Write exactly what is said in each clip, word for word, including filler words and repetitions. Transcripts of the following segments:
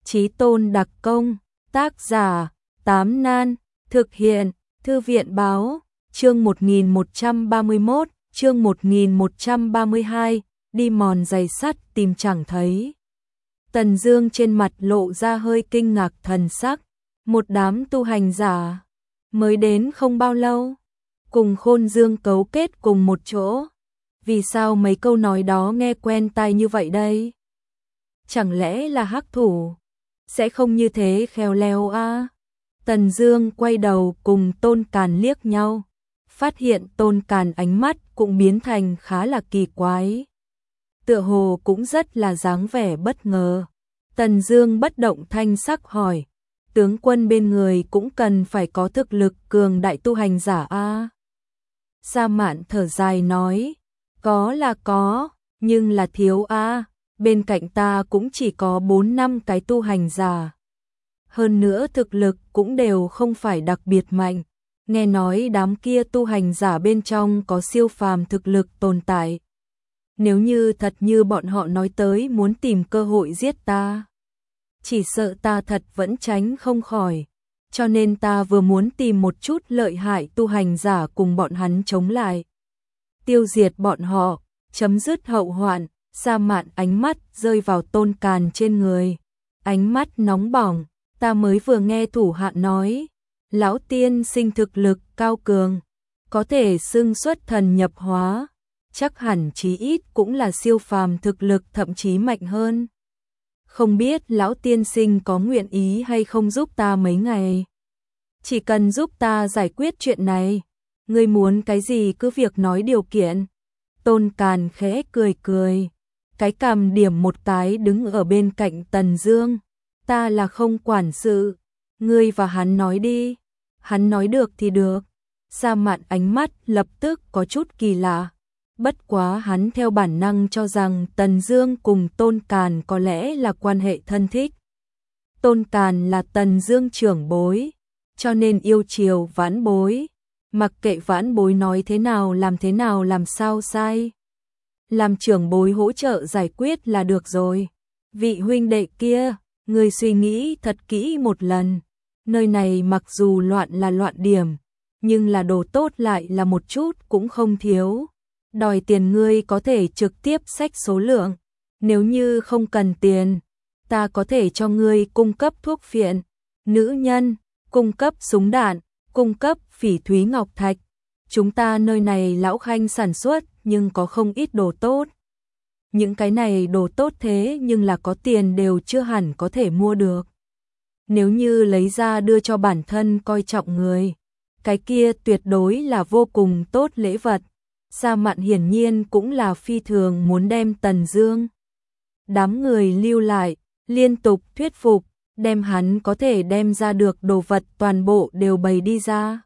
Chí Tôn đặc công, tác giả, Tám Nan, thực hiện, Thư viện báo, chương một nghìn một trăm ba mươi mốt, chương một nghìn một trăm ba mươi hai, đi mòn giày sắt tìm chẳng thấy. Tần Dương trên mặt lộ ra hơi kinh ngạc thần sắc, một đám tu hành giả, mới đến không bao lâu, cùng Khôn Dương cấu kết cùng một chỗ. Vì sao mấy câu nói đó nghe quen tai như vậy đây? Chẳng lẽ là hắc thủ? Sẽ không như thế khéo léo à? Tần Dương quay đầu cùng Tôn Càn liếc nhau, phát hiện Tôn Càn ánh mắt cũng biến thành khá là kỳ quái. Tựa hồ cũng rất là dáng vẻ bất ngờ. Tần Dương bất động thanh sắc hỏi, tướng quân bên người cũng cần phải có thực lực cường đại tu hành giả a. À? Sa Mạn thở dài nói, có là có, nhưng là thiếu a. À? Bên cạnh ta cũng chỉ có bốn năm cái tu hành giả. Hơn nữa thực lực cũng đều không phải đặc biệt mạnh. Nghe nói đám kia tu hành giả bên trong có siêu phàm thực lực tồn tại. Nếu như thật như bọn họ nói tới muốn tìm cơ hội giết ta, chỉ sợ ta thật vẫn tránh không khỏi. Cho nên ta vừa muốn tìm một chút lợi hại tu hành giả cùng bọn hắn chống lại, tiêu diệt bọn họ, chấm dứt hậu hoạn. Sa Mạn ánh mắt rơi vào Tôn Càn trên người, ánh mắt nóng bỏng. Ta mới vừa nghe thủ hạ nói, lão tiên sinh thực lực cao cường, có thể xưng xuất thần nhập hóa, chắc hẳn chí ít cũng là siêu phàm thực lực, thậm chí mạnh hơn. Không biết lão tiên sinh có nguyện ý hay không giúp ta mấy ngày? Chỉ cần giúp ta giải quyết chuyện này, ngươi muốn cái gì cứ việc nói điều kiện. Tôn Càn khẽ cười cười, cái cằm điểm một cái đứng ở bên cạnh Tần Dương. Ta là không quản sự, ngươi và hắn nói đi. Hắn nói được thì được. Sa Mạn ánh mắt lập tức có chút kỳ lạ. Bất quá hắn theo bản năng cho rằng Tần Dương cùng Tôn Càn có lẽ là quan hệ thân thích. Tôn Càn là Tần Dương trưởng bối, cho nên yêu chiều vãn bối. Mặc kệ vãn bối nói thế nào làm thế nào làm sao sai, làm trưởng bối hỗ trợ giải quyết là được rồi. Vị huynh đệ kia, ngươi suy nghĩ thật kỹ một lần. Nơi này mặc dù loạn là loạn điểm, nhưng là đồ tốt lại là một chút cũng không thiếu. Đòi tiền ngươi có thể trực tiếp xách số lượng. Nếu như không cần tiền, ta có thể cho ngươi cung cấp thuốc phiện, nữ nhân, cung cấp súng đạn, cung cấp phỉ thúy ngọc thạch. Chúng ta nơi này lão khanh sản xuất nhưng có không ít đồ tốt. Những cái này đồ tốt thế nhưng là có tiền đều chưa hẳn có thể mua được. Nếu như lấy ra đưa cho bản thân coi trọng người, cái kia tuyệt đối là vô cùng tốt lễ vật. Sa Mạn hiển nhiên cũng là phi thường muốn đem Tần Dương đám người lưu lại, liên tục thuyết phục, đem hắn có thể đem ra được đồ vật toàn bộ đều bày đi ra.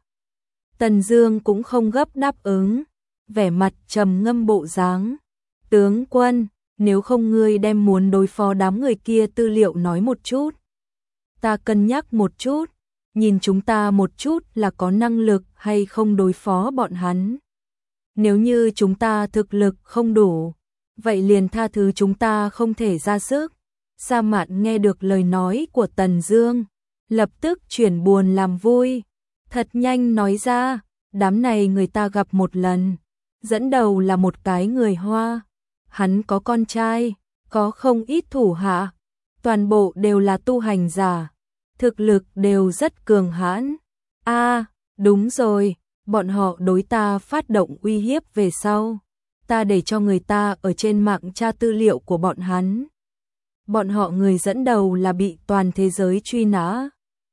Tần Dương cũng không gấp đáp ứng, vẻ mặt trầm ngâm bộ dáng. Tướng quân, nếu không ngươi đem muốn đối phó đám người kia tư liệu nói một chút. Ta cân nhắc một chút, nhìn chúng ta một chút là có năng lực hay không đối phó bọn hắn. Nếu như chúng ta thực lực không đủ, vậy liền tha thứ chúng ta không thể ra sức. Sa Mạn nghe được lời nói của Tần Dương, lập tức chuyển buồn làm vui, thật nhanh nói ra, đám này người ta gặp một lần, dẫn đầu là một cái người Hoa, hắn có con trai, có không ít thủ hạ, toàn bộ đều là tu hành giả, thực lực đều rất cường hãn. A, à, đúng rồi, bọn họ đối ta phát động uy hiếp về sau, ta để cho người ta ở trên mạng tra tư liệu của bọn hắn. Bọn họ người dẫn đầu là bị toàn thế giới truy nã.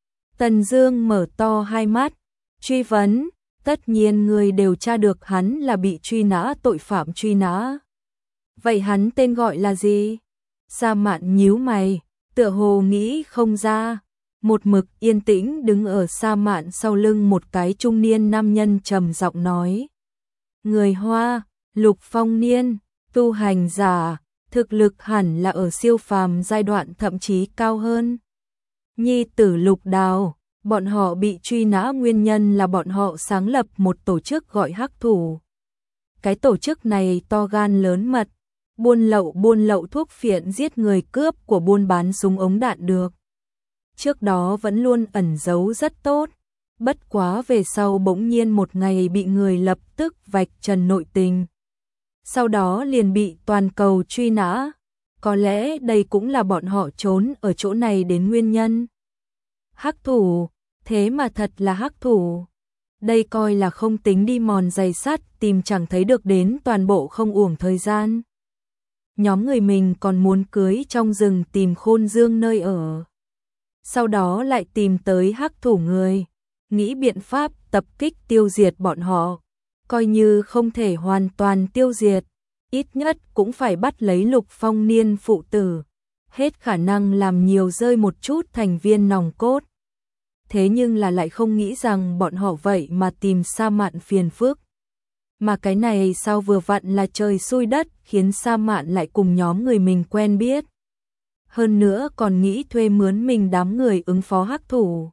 Tần Dương mở to hai mắt, truy vấn, tất nhiên người đều tra được hắn là bị truy nã, tội phạm truy nã. Vậy hắn tên gọi là gì? Sa Mạn nhíu mày, tựa hồ nghĩ không ra. Một mực yên tĩnh đứng ở Sa Mạn sau lưng một cái trung niên nam nhân trầm giọng nói. Người Hoa, Lục Phong Niên, tu hành giả, thực lực hẳn là ở siêu phàm giai đoạn thậm chí cao hơn. Nhi tử Lục Đào, bọn họ bị truy nã nguyên nhân là bọn họ sáng lập một tổ chức gọi Hắc Thủ. Cái tổ chức này to gan lớn mật, buôn lậu buôn lậu thuốc phiện giết người cướp của buôn bán súng ống đạn được. Trước đó vẫn luôn ẩn giấu rất tốt, bất quá về sau bỗng nhiên một ngày bị người lập tức vạch trần nội tình. Sau đó liền bị toàn cầu truy nã, có lẽ đây cũng là bọn họ trốn ở chỗ này đến nguyên nhân. Hắc thủ, thế mà thật là hắc thủ. Đây coi là không tính đi mòn giày sắt tìm chẳng thấy được đến toàn bộ không uổng thời gian. Nhóm người mình còn muốn cưới trong rừng tìm Khôn Dương nơi ở. Sau đó lại tìm tới hắc thủ người, nghĩ biện pháp tập kích tiêu diệt bọn họ. Coi như không thể hoàn toàn tiêu diệt, ít nhất cũng phải bắt lấy Lục Phong Niên phụ tử. Hết khả năng làm nhiều rơi một chút thành viên nòng cốt. Thế nhưng là lại không nghĩ rằng bọn họ vậy mà tìm Sa Mạn phiền phức. Mà cái này sao vừa vặn là trời xui đất khiến Sa Mạn lại cùng nhóm người mình quen biết. Hơn nữa còn nghĩ thuê mướn mình đám người ứng phó hắc thủ.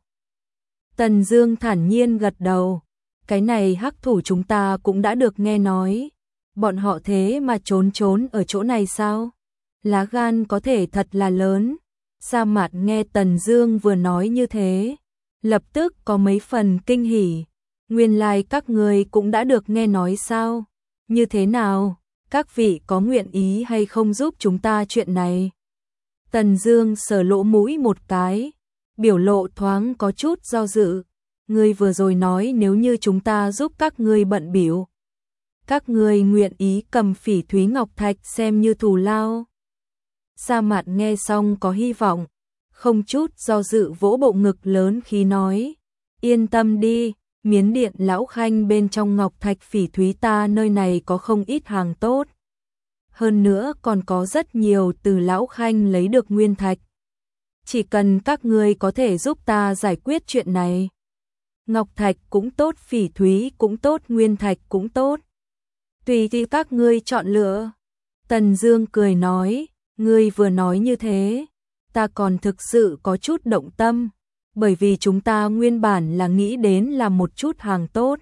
Tần Dương thản nhiên gật đầu. Cái này hắc thủ chúng ta cũng đã được nghe nói. Bọn họ thế mà trốn trốn ở chỗ này sao? Lá gan có thể thật là lớn. Sa Mạn nghe Tần Dương vừa nói như thế, lập tức có mấy phần kinh hỉ. Nguyên lai like các người cũng đã được nghe nói sao? Như thế nào? Các vị có nguyện ý hay không giúp chúng ta chuyện này? Tần Dương sờ lỗ mũi một cái, biểu lộ thoáng có chút do dự. Ngươi vừa rồi nói nếu như chúng ta giúp các ngươi bận bịu, các ngươi nguyện ý cầm Phỉ Thúy Ngọc Thạch xem như thù lao. Sa Mạn nghe xong có hy vọng, không chút do dự vỗ bộ ngực lớn khi nói, yên tâm đi, Miến Điện lão khanh bên trong Ngọc Thạch Phỉ Thúy ta nơi này có không ít hàng tốt. Hơn nữa còn có rất nhiều từ lão khanh lấy được nguyên thạch. Chỉ cần các ngươi có thể giúp ta giải quyết chuyện này. Ngọc Thạch cũng tốt, Phỉ Thúy cũng tốt, nguyên thạch cũng tốt. Tùy thì các ngươi chọn lựa. Tần Dương cười nói, ngươi vừa nói như thế, ta còn thực sự có chút động tâm, bởi vì chúng ta nguyên bản là nghĩ đến là một chút hàng tốt.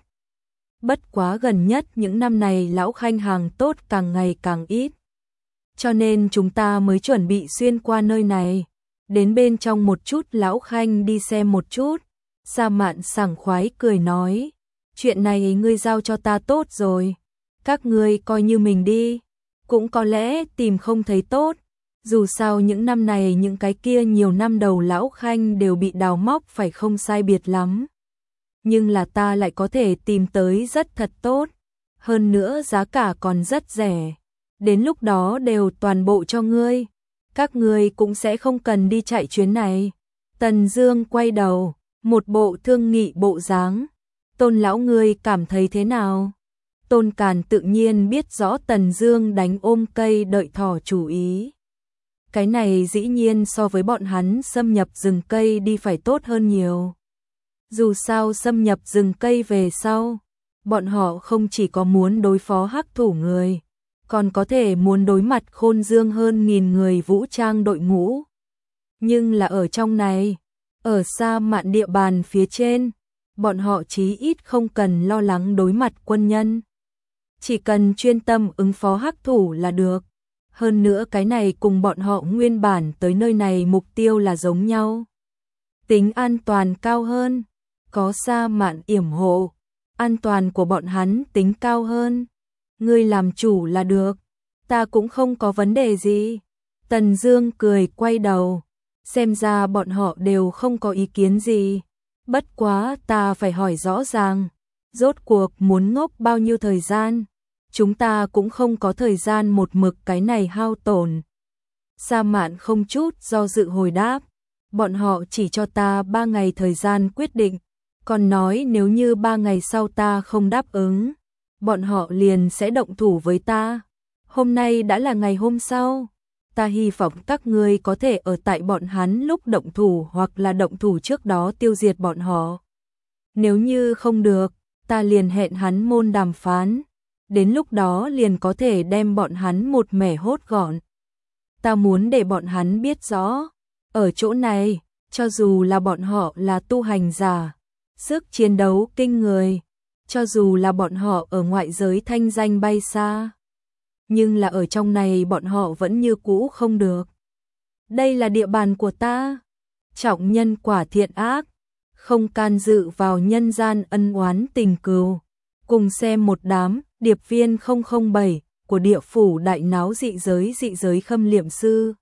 Bất quá gần nhất những năm này lão khanh hàng tốt càng ngày càng ít. Cho nên chúng ta mới chuẩn bị xuyên qua nơi này, đến bên trong một chút lão khanh đi xem một chút. Sa Mạn sảng khoái cười nói, chuyện này ngươi giao cho ta tốt rồi, các ngươi coi như mình đi, cũng có lẽ tìm không thấy tốt, dù sao những năm này những cái kia nhiều năm đầu lão khanh đều bị đào móc phải không sai biệt lắm. Nhưng là ta lại có thể tìm tới rất thật tốt, hơn nữa giá cả còn rất rẻ, đến lúc đó đều toàn bộ cho ngươi, các ngươi cũng sẽ không cần đi chạy chuyến này. Tần Dương quay đầu, một bộ thương nghị bộ dáng. Tôn lão ngươi cảm thấy thế nào? Tôn Càn tự nhiên biết rõ Tần Dương đánh ôm cây đợi thỏ chủ ý. Cái này dĩ nhiên so với bọn hắn xâm nhập rừng cây đi phải tốt hơn nhiều. Dù sao xâm nhập rừng cây về sau, bọn họ không chỉ có muốn đối phó hắc thủ người, còn có thể muốn đối mặt Khôn Dương hơn nghìn người vũ trang đội ngũ. Nhưng là ở trong này, ở Sa Mạn địa bàn phía trên, bọn họ chí ít không cần lo lắng đối mặt quân nhân. Chỉ cần chuyên tâm ứng phó hắc thủ là được. Hơn nữa cái này cùng bọn họ nguyên bản tới nơi này mục tiêu là giống nhau. Tính an toàn cao hơn, có Sa Mạn yểm hộ, an toàn của bọn hắn tính cao hơn. Ngươi làm chủ là được, ta cũng không có vấn đề gì. Tần Dương cười quay đầu, xem ra bọn họ đều không có ý kiến gì. Bất quá ta phải hỏi rõ ràng, rốt cuộc muốn ngốc bao nhiêu thời gian? Chúng ta cũng không có thời gian một mực cái này hao tổn. Sa Mạn không chút do dự hồi đáp, bọn họ chỉ cho ta ba ngày thời gian quyết định, còn nói nếu như ba ngày sau ta không đáp ứng, bọn họ liền sẽ động thủ với ta. Hôm nay đã là ngày hôm sau, ta hy vọng các ngươi có thể ở tại bọn hắn lúc động thủ hoặc là động thủ trước đó tiêu diệt bọn họ. Nếu như không được, ta liền hẹn hắn môn đàm phán, đến lúc đó liền có thể đem bọn hắn một mẻ hốt gọn. Ta muốn để bọn hắn biết rõ, ở chỗ này, cho dù là bọn họ là tu hành giả, sức chiến đấu kinh người, cho dù là bọn họ ở ngoại giới thanh danh bay xa, nhưng là ở trong này bọn họ vẫn như cũ không được. Đây là địa bàn của ta. Trọng nhân quả thiện ác, không can dự vào nhân gian ân oán tình cừu. Cùng xem một đám điệp viên không không bảy của địa phủ đại náo dị giới dị giới khâm liệm sư.